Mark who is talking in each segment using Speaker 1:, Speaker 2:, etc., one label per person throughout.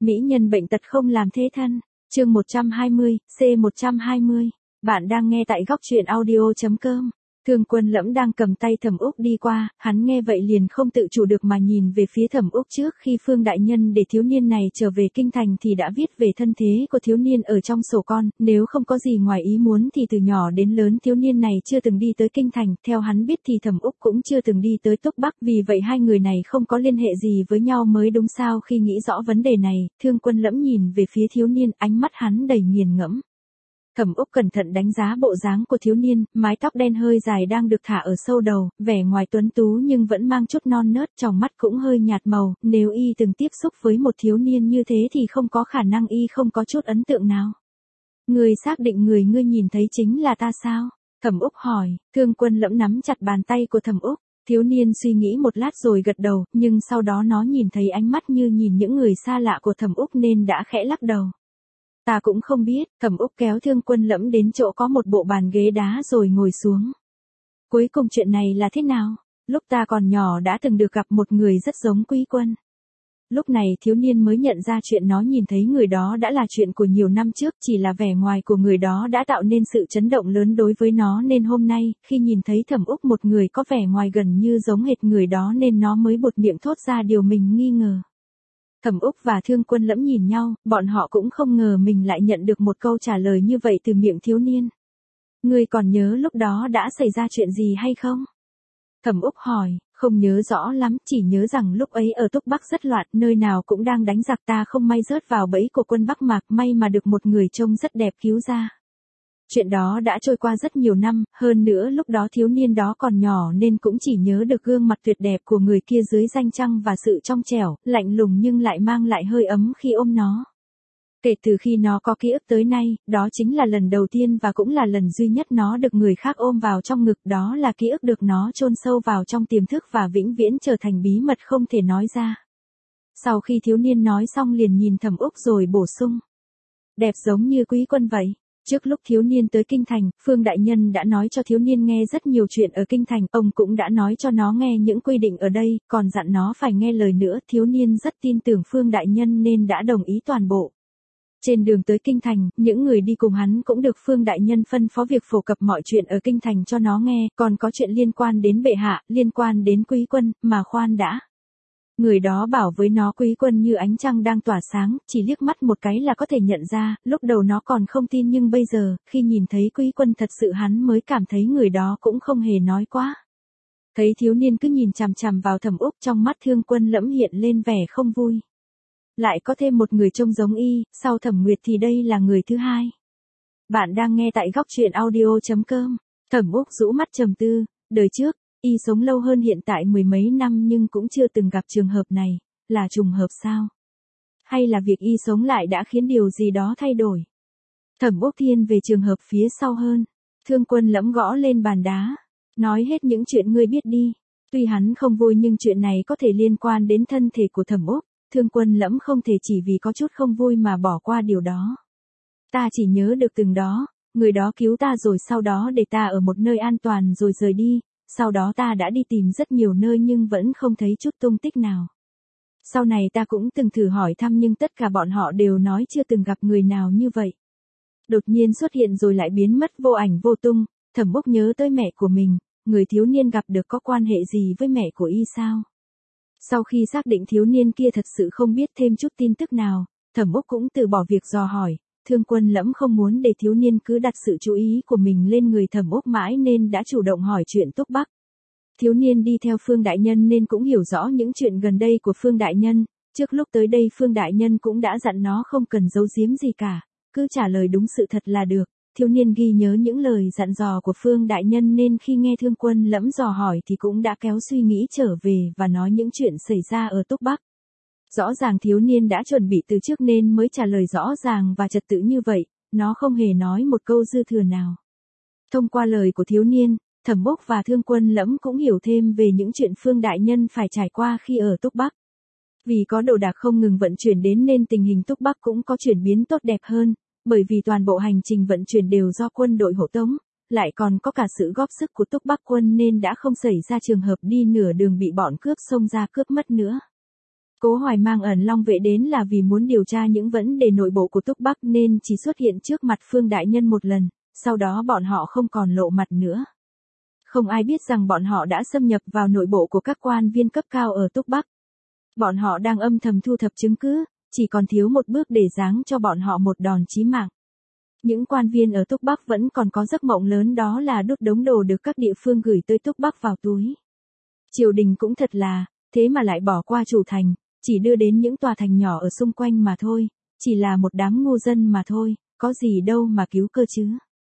Speaker 1: Mỹ nhân bệnh tật không làm thế thân. Chương 120, C120. Bạn đang nghe tại góc truyện audio.com. Thương Quân Lẫm đang cầm tay Thẩm Úc đi qua, hắn nghe vậy liền không tự chủ được mà nhìn về phía Thẩm Úc. Trước khi Phương đại nhân để thiếu niên này trở về kinh thành thì đã viết về thân thế của thiếu niên ở trong sổ con, nếu không có gì ngoài ý muốn thì từ nhỏ đến lớn thiếu niên này chưa từng đi tới kinh thành, theo hắn biết thì Thẩm Úc cũng chưa từng đi tới Túc Bắc, vì vậy hai người này không có liên hệ gì với nhau mới đúng sao. Khi nghĩ rõ vấn đề này, Thương Quân Lẫm nhìn về phía thiếu niên, ánh mắt hắn đầy nghiền ngẫm. Thẩm Úc cẩn thận đánh giá bộ dáng của thiếu niên, mái tóc đen hơi dài đang được thả ở sâu đầu, vẻ ngoài tuấn tú nhưng vẫn mang chút non nớt, tròng mắt cũng hơi nhạt màu, nếu y từng tiếp xúc với một thiếu niên như thế thì không có khả năng y không có chút ấn tượng nào. Người xác định người ngươi nhìn thấy chính là ta sao? Thẩm Úc hỏi. Thương Quân Lẫm nắm chặt bàn tay của Thẩm Úc. Thiếu niên suy nghĩ một lát rồi gật đầu, nhưng sau đó nó nhìn thấy ánh mắt như nhìn những người xa lạ của Thẩm Úc nên đã khẽ lắc đầu. Ta cũng không biết. Thẩm Úc kéo Thương Quân Lẫm đến chỗ có một bộ bàn ghế đá rồi ngồi xuống. Cuối cùng chuyện này là thế nào? Lúc ta còn nhỏ đã từng được gặp một người rất giống Quý Quân. Lúc này thiếu niên mới nhận ra chuyện nó nhìn thấy người đó đã là chuyện của nhiều năm trước, chỉ là vẻ ngoài của người đó đã tạo nên sự chấn động lớn đối với nó nên hôm nay, khi nhìn thấy Thẩm Úc một người có vẻ ngoài gần như giống hệt người đó nên nó mới buột miệng thốt ra điều mình nghi ngờ. Thẩm Úc và Thương Quân Lẫm nhìn nhau, bọn họ cũng không ngờ mình lại nhận được một câu trả lời như vậy từ miệng thiếu niên. Ngươi còn nhớ lúc đó đã xảy ra chuyện gì hay không? Thẩm Úc hỏi, không nhớ rõ lắm, chỉ nhớ rằng lúc ấy ở Túc Bắc rất loạn, nơi nào cũng đang đánh giặc, ta không may rớt vào bẫy của quân Bắc Mạc, may mà được một người trông rất đẹp cứu ra. Chuyện đó đã trôi qua rất nhiều năm, hơn nữa lúc đó thiếu niên đó còn nhỏ nên cũng chỉ nhớ được gương mặt tuyệt đẹp của người kia dưới danh trăng và sự trong trẻo, lạnh lùng nhưng lại mang lại hơi ấm khi ôm nó. Kể từ khi nó có ký ức tới nay, đó chính là lần đầu tiên và cũng là lần duy nhất nó được người khác ôm vào trong ngực, đó là ký ức được nó chôn sâu vào trong tiềm thức và vĩnh viễn trở thành bí mật không thể nói ra. Sau khi thiếu niên nói xong liền nhìn Thẩm Úc rồi bổ sung. Đẹp giống như Quý Quân vậy. Trước lúc thiếu niên tới kinh thành, Phương đại nhân đã nói cho thiếu niên nghe rất nhiều chuyện ở kinh thành, ông cũng đã nói cho nó nghe những quy định ở đây, còn dặn nó phải nghe lời nữa. Thiếu niên rất tin tưởng Phương đại nhân nên đã đồng ý toàn bộ. Trên đường tới kinh thành, những người đi cùng hắn cũng được Phương đại nhân phân phó việc phổ cập mọi chuyện ở kinh thành cho nó nghe, còn có chuyện liên quan đến bệ hạ, liên quan đến Quý Quân, mà khoan đã. Người đó bảo với nó Quý Quân như ánh trăng đang tỏa sáng, chỉ liếc mắt một cái là có thể nhận ra, lúc đầu nó còn không tin nhưng bây giờ, khi nhìn thấy Quý Quân thật sự hắn mới cảm thấy người đó cũng không hề nói quá. Thấy thiếu niên cứ nhìn chằm chằm vào Thẩm Úc, trong mắt Thương Quân Lẫm hiện lên vẻ không vui. Lại có thêm một người trông giống y, sau Thẩm Nguyệt thì đây là người thứ hai. Bạn đang nghe tại góc truyện audio.com. Thẩm Úc rũ mắt trầm tư, đời trước, y sống lâu hơn hiện tại mười mấy năm nhưng cũng chưa từng gặp trường hợp này, là trùng hợp sao? Hay là việc y sống lại đã khiến điều gì đó thay đổi? Thẩm Úc thiên về trường hợp phía sau hơn. Thương Quân Lẫm gõ lên bàn đá. Nói hết những chuyện ngươi biết đi. Tuy hắn không vui nhưng chuyện này có thể liên quan đến thân thể của Thẩm Úc. Thương Quân Lẫm không thể chỉ vì có chút không vui mà bỏ qua điều đó. Ta chỉ nhớ được từng đó, người đó cứu ta rồi sau đó để ta ở một nơi an toàn rồi rời đi. Sau đó ta đã đi tìm rất nhiều nơi nhưng vẫn không thấy chút tung tích nào. Sau này ta cũng từng thử hỏi thăm nhưng tất cả bọn họ đều nói chưa từng gặp người nào như vậy. Đột nhiên xuất hiện rồi lại biến mất vô ảnh vô tung. Thẩm Úc nhớ tới mẹ của mình, người thiếu niên gặp được có quan hệ gì với mẹ của y sao? Sau khi xác định thiếu niên kia thật sự không biết thêm chút tin tức nào, Thẩm Úc cũng từ bỏ việc dò hỏi. Thương Quân Lẫm không muốn để thiếu niên cứ đặt sự chú ý của mình lên người Thẩm Úc mãi nên đã chủ động hỏi chuyện Túc Bắc. Thiếu niên đi theo Phương đại nhân nên cũng hiểu rõ những chuyện gần đây của Phương đại nhân, trước lúc tới đây Phương đại nhân cũng đã dặn nó không cần giấu giếm gì cả, cứ trả lời đúng sự thật là được. Thiếu niên ghi nhớ những lời dặn dò của Phương đại nhân nên khi nghe Thương Quân Lẫm dò hỏi thì cũng đã kéo suy nghĩ trở về và nói những chuyện xảy ra ở Túc Bắc. Rõ ràng thiếu niên đã chuẩn bị từ trước nên mới trả lời rõ ràng và trật tự như vậy, nó không hề nói một câu dư thừa nào. Thông qua lời của thiếu niên, Thẩm Úc và Thương Quân Lẫm cũng hiểu thêm về những chuyện Phương đại nhân phải trải qua khi ở Túc Bắc. Vì có đồ đạc không ngừng vận chuyển đến nên tình hình Túc Bắc cũng có chuyển biến tốt đẹp hơn, bởi vì toàn bộ hành trình vận chuyển đều do quân đội hộ tống, lại còn có cả sự góp sức của Túc Bắc quân nên đã không xảy ra trường hợp đi nửa đường bị bọn cướp xông ra cướp mất nữa. Cố Hoài mang ẩn Long vệ đến là vì muốn điều tra những vấn đề nội bộ của Túc Bắc nên chỉ xuất hiện trước mặt Phương Đại Nhân một lần, sau đó bọn họ không còn lộ mặt nữa. Không ai biết rằng bọn họ đã xâm nhập vào nội bộ của các quan viên cấp cao ở Túc Bắc. Bọn họ đang âm thầm thu thập chứng cứ, chỉ còn thiếu một bước để giáng cho bọn họ một đòn chí mạng. Những quan viên ở Túc Bắc vẫn còn có giấc mộng lớn, đó là đút đống đồ được các địa phương gửi tới Túc Bắc vào túi. Triều đình cũng thật là, thế mà lại bỏ qua chủ thành, chỉ đưa đến những tòa thành nhỏ ở xung quanh mà thôi, chỉ là một đám ngu dân mà thôi, có gì đâu mà cứu cơ chứ.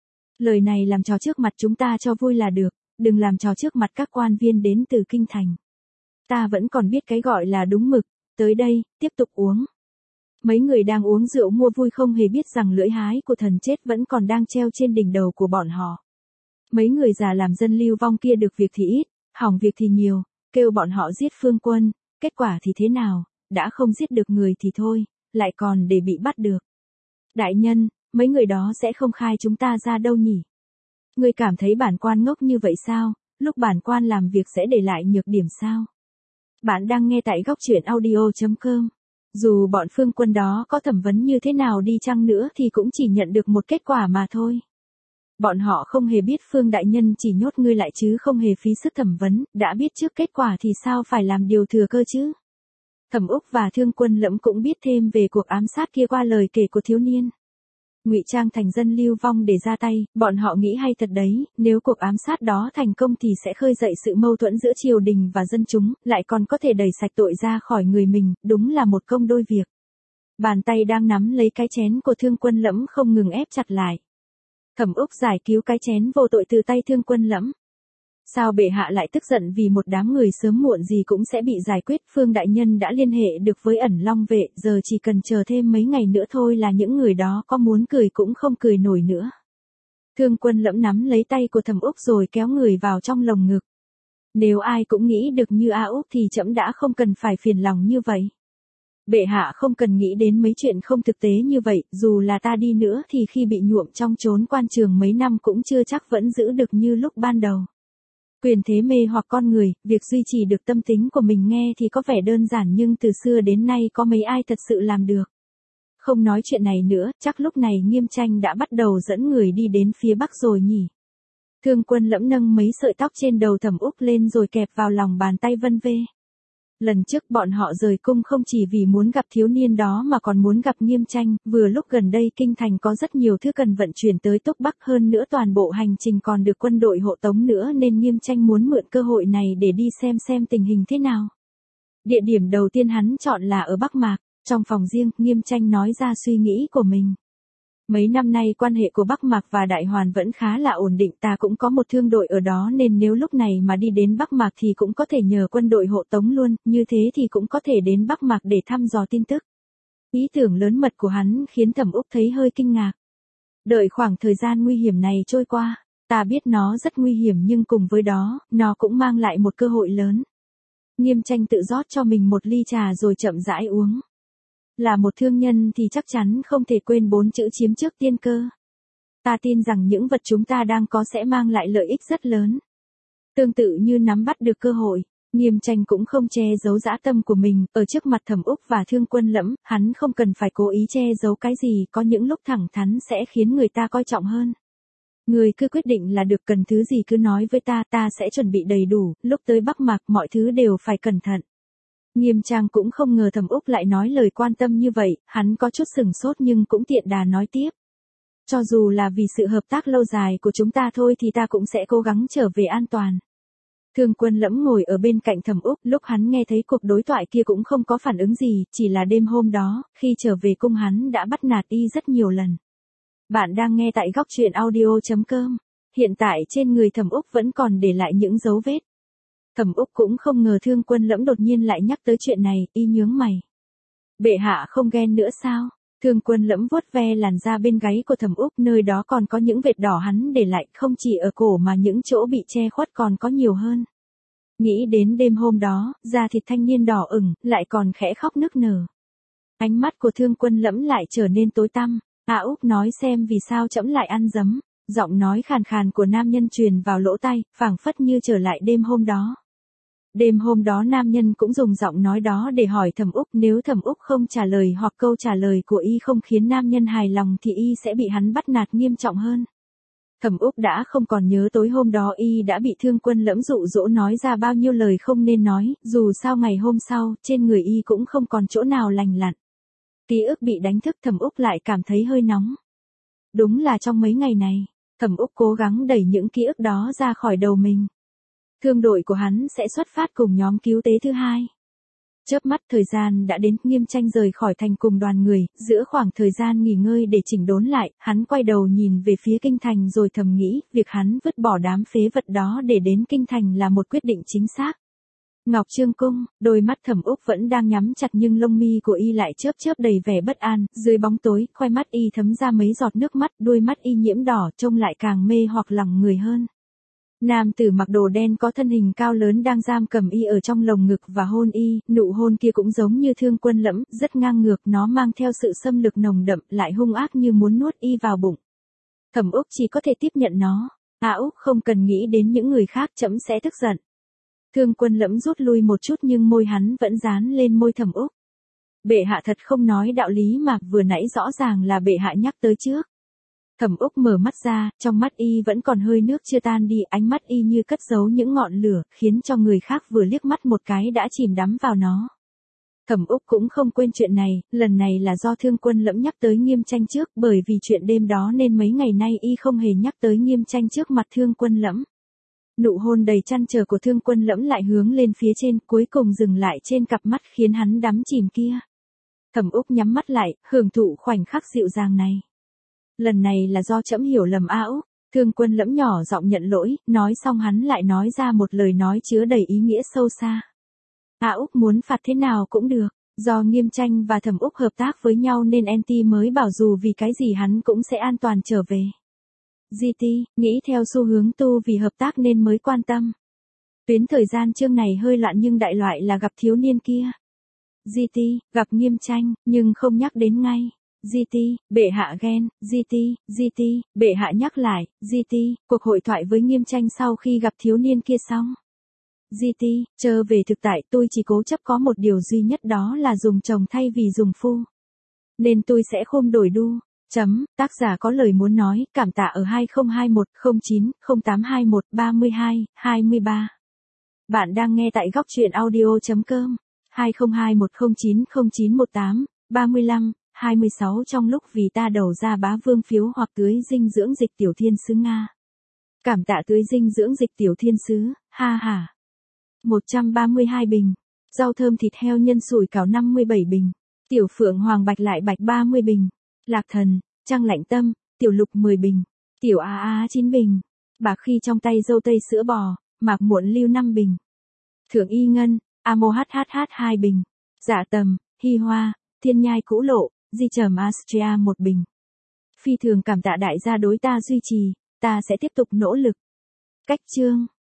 Speaker 1: Lời này làm trò trước mặt chúng ta cho vui là được, đừng làm trò trước mặt các quan viên đến từ kinh thành. Ta vẫn còn biết cái gọi là đúng mực, tới đây, tiếp tục uống. Mấy người đang uống rượu mua vui không hề biết rằng lưỡi hái của thần chết vẫn còn đang treo trên đỉnh đầu của bọn họ. Mấy người già làm dân lưu vong kia được việc thì ít, hỏng việc thì nhiều, kêu bọn họ giết Phương Quân, kết quả thì thế nào, đã không giết được người thì thôi, lại còn để bị bắt được. Đại nhân, mấy người đó sẽ không khai chúng ta ra đâu nhỉ? Ngươi cảm thấy bản quan ngốc như vậy sao, lúc bản quan làm việc sẽ để lại nhược điểm sao? Bạn đang nghe tại góc truyện audio.com. Dù bọn Phương Quân đó có thẩm vấn như thế nào đi chăng nữa thì cũng chỉ nhận được một kết quả mà thôi. Bọn họ không hề biết Phương Đại Nhân chỉ nhốt ngươi lại chứ không hề phí sức thẩm vấn, đã biết trước kết quả thì sao phải làm điều thừa cơ chứ. Thẩm Úc và Thương Quân Lẫm cũng biết thêm về cuộc ám sát kia qua lời kể của thiếu niên. Ngụy trang thành dân lưu vong để ra tay, bọn họ nghĩ hay thật đấy, nếu cuộc ám sát đó thành công thì sẽ khơi dậy sự mâu thuẫn giữa triều đình và dân chúng, lại còn có thể đẩy sạch tội ra khỏi người mình, đúng là một công đôi việc. Bàn tay đang nắm lấy cái chén của Thương Quân Lẫm không ngừng ép chặt lại. Thẩm Úc giải cứu cái chén vô tội từ tay Thương Quân Lẫm. Sao bệ hạ lại tức giận vì một đám người sớm muộn gì cũng sẽ bị giải quyết? Phương Đại Nhân đã liên hệ được với ẩn Long vệ, giờ chỉ cần chờ thêm mấy ngày nữa thôi là những người đó có muốn cười cũng không cười nổi nữa. Thương Quân Lẫm nắm lấy tay của Thẩm Úc rồi kéo người vào trong lồng ngực. Nếu ai cũng nghĩ được như A Úc thì trẫm đã không cần phải phiền lòng như vậy. Bệ hạ không cần nghĩ đến mấy chuyện không thực tế như vậy, dù là ta đi nữa thì khi bị nhuộm trong chốn quan trường mấy năm cũng chưa chắc vẫn giữ được như lúc ban đầu. Quyền thế mê hoặc con người, việc duy trì được tâm tính của mình nghe thì có vẻ đơn giản nhưng từ xưa đến nay có mấy ai thật sự làm được. Không nói chuyện này nữa, chắc lúc này Nghiêm Tranh đã bắt đầu dẫn người đi đến phía bắc rồi nhỉ. Thương Quân Lẫm nâng mấy sợi tóc trên đầu Thẩm Úc lên rồi kẹp vào lòng bàn tay vân vê. Lần trước bọn họ rời cung không chỉ vì muốn gặp thiếu niên đó mà còn muốn gặp Nghiêm Tranh, vừa lúc gần đây kinh thành có rất nhiều thứ cần vận chuyển tới Túc Bắc, hơn nữa toàn bộ hành trình còn được quân đội hộ tống nữa nên Nghiêm Tranh muốn mượn cơ hội này để đi xem tình hình thế nào. Địa điểm đầu tiên hắn chọn là ở Bắc Mạc, trong phòng riêng, Nghiêm Tranh nói ra suy nghĩ của mình. Mấy năm nay quan hệ của Bắc Mạc và Đại Hoàn vẫn khá là ổn định, ta cũng có một thương đội ở đó nên nếu lúc này mà đi đến Bắc Mạc thì cũng có thể nhờ quân đội hộ tống luôn, như thế thì cũng có thể đến Bắc Mạc để thăm dò tin tức. Ý tưởng lớn mật của hắn khiến Thẩm Úc thấy hơi kinh ngạc. Đợi khoảng thời gian nguy hiểm này trôi qua, ta biết nó rất nguy hiểm nhưng cùng với đó, nó cũng mang lại một cơ hội lớn. Nghiêm Tranh tự rót cho mình một ly trà rồi chậm rãi uống. Là một thương nhân thì chắc chắn không thể quên 4 chữ chiếm trước tiên cơ. Ta tin rằng những vật chúng ta đang có sẽ mang lại lợi ích rất lớn. Tương tự như nắm bắt được cơ hội, Nghiêm Tranh cũng không che giấu dã tâm của mình, ở trước mặt Thẩm Úc và Thương Quân Lẫm, hắn không cần phải cố ý che giấu cái gì, có những lúc thẳng thắn sẽ khiến người ta coi trọng hơn. Người cứ quyết định là được, cần thứ gì cứ nói với ta, ta sẽ chuẩn bị đầy đủ, lúc tới Bắc Mạc mọi thứ đều phải cẩn thận. Nghiêm Trang cũng không ngờ Thẩm Úc lại nói lời quan tâm như vậy, hắn có chút sừng sốt nhưng cũng tiện đà nói tiếp. Cho dù là vì sự hợp tác lâu dài của chúng ta thôi thì ta cũng sẽ cố gắng trở về an toàn. Thương Quân Lẫm ngồi ở bên cạnh Thẩm Úc, lúc hắn nghe thấy cuộc đối thoại kia cũng không có phản ứng gì, chỉ là đêm hôm đó, khi trở về cung hắn đã bắt nạt y rất nhiều lần. Bạn đang nghe tại góc truyện audio.com. Hiện tại trên người Thẩm Úc vẫn còn để lại những dấu vết. Thẩm Úc cũng không ngờ Thương Quân Lẫm đột nhiên lại nhắc tới chuyện này, y nhướng mày. Bệ hạ không ghen nữa sao? Thương Quân Lẫm vuốt ve làn da bên gáy của Thẩm Úc, nơi đó còn có những vệt đỏ hắn để lại, không chỉ ở cổ mà những chỗ bị che khuất còn có nhiều hơn. Nghĩ đến đêm hôm đó, da thịt thanh niên đỏ ửng, lại còn khẽ khóc nức nở. Ánh mắt của Thương Quân Lẫm lại trở nên tối tăm. A Úc nói xem vì sao trẫm lại ăn dấm. Giọng nói khàn khàn của nam nhân truyền vào lỗ tai, phảng phất như trở lại đêm hôm đó. Đêm hôm đó nam nhân cũng dùng giọng nói đó để hỏi Thẩm Úc, nếu Thẩm Úc không trả lời hoặc câu trả lời của y không khiến nam nhân hài lòng thì y sẽ bị hắn bắt nạt nghiêm trọng hơn. Thẩm Úc đã không còn nhớ tối hôm đó y đã bị Thương Quân Lẫm dụ dỗ nói ra bao nhiêu lời không nên nói, dù sao ngày hôm sau, trên người y cũng không còn chỗ nào lành lặn. Ký ức bị đánh thức, Thẩm Úc lại cảm thấy hơi nóng. Đúng là trong mấy ngày này, Thẩm Úc cố gắng đẩy những ký ức đó ra khỏi đầu mình. Thương đội của hắn sẽ xuất phát cùng nhóm cứu tế thứ hai. Chớp mắt thời gian đã đến, Nghiêm Tranh rời khỏi thành cùng đoàn người, giữa khoảng thời gian nghỉ ngơi để chỉnh đốn lại, hắn quay đầu nhìn về phía kinh thành rồi thầm nghĩ, việc hắn vứt bỏ đám phế vật đó để đến kinh thành là một quyết định chính xác. Ngọc Trương Cung, đôi mắt Thẩm Úc vẫn đang nhắm chặt nhưng lông mi của y lại chớp chớp đầy vẻ bất an, dưới bóng tối, khoai mắt y thấm ra mấy giọt nước mắt, đôi mắt y nhiễm đỏ trông lại càng mê hoặc lòng người hơn. Nam tử mặc đồ đen có thân hình cao lớn đang giam cầm y ở trong lồng ngực và hôn y, nụ hôn kia cũng giống như Thương Quân Lẫm, rất ngang ngược, nó mang theo sự xâm lược nồng đậm, lại hung ác như muốn nuốt y vào bụng. Thẩm Úc chỉ có thể tiếp nhận nó. Úc không cần nghĩ đến những người khác, trẫm sẽ tức giận. Thương Quân Lẫm rút lui một chút nhưng môi hắn vẫn dán lên môi Thẩm Úc. Bệ hạ thật không nói đạo lý mà, vừa nãy rõ ràng là bệ hạ nhắc tới trước. Thẩm Úc mở mắt ra, trong mắt y vẫn còn hơi nước chưa tan đi, ánh mắt y như cất giấu những ngọn lửa, khiến cho người khác vừa liếc mắt một cái đã chìm đắm vào nó. Thẩm Úc cũng không quên chuyện này, lần này là do Thương Quân Lẫm nhắc tới Nghiêm Tranh trước, bởi vì chuyện đêm đó nên mấy ngày nay y không hề nhắc tới Nghiêm Tranh trước mặt Thương Quân Lẫm. Nụ hôn đầy trăn trở của Thương Quân Lẫm lại hướng lên phía trên, cuối cùng dừng lại trên cặp mắt khiến hắn đắm chìm kia. Thẩm Úc nhắm mắt lại, hưởng thụ khoảnh khắc dịu dàng này. Lần này là do trẫm hiểu lầm Úc. Thương Quân Lẫm nhỏ giọng nhận lỗi, nói xong hắn lại nói ra một lời nói chứa đầy ý nghĩa sâu xa. Úc muốn phạt thế nào cũng được, do Nghiêm Tranh và Thẩm Úc hợp tác với nhau nên NT mới bảo dù vì cái gì hắn cũng sẽ an toàn trở về. GT, nghĩ theo xu hướng tu vì hợp tác nên mới quan tâm. Tuyến thời gian chương này hơi loạn nhưng đại loại là gặp thiếu niên kia. GT, gặp Nghiêm Tranh, nhưng không nhắc đến ngay. GT, bệ hạ ghen, GT, bệ hạ nhắc lại, GT, cuộc hội thoại với Nghiêm Tranh sau khi gặp thiếu niên kia xong. GT, trở về thực tại, tôi chỉ cố chấp có một điều duy nhất, đó là dùng chồng thay vì dùng phu. Nên tôi sẽ khôm đổi đu. Tác giả có lời muốn nói, cảm tạ ở 2021 09 0821 32 23. Bạn đang nghe tại góc truyện audio.com. 2021 09 0918 35 26 trong lúc vì ta đầu ra bá vương phiếu hoặc tưới dinh dưỡng dịch tiểu thiên sứ Nga. Cảm tạ tưới dinh dưỡng dịch tiểu thiên sứ, ha ha. 132 bình. Rau thơm thịt heo nhân sủi cảo 57 bình. Tiểu phượng hoàng bạch lại bạch 30 bình. Lạc thần, trăng lạnh tâm, tiểu lục 10 bình. Tiểu a 9 bình. Bạc khi trong tay dâu tây sữa bò, mạc muộn lưu 5 bình. Thượng y ngân, amo hhh 2 bình. Dạ tầm, hy hoa, thiên nhai cũ lộ, di trầm Astria 1 bình. Phi thường cảm tạ đại gia đối ta duy trì, ta sẽ tiếp tục nỗ lực. Cách chương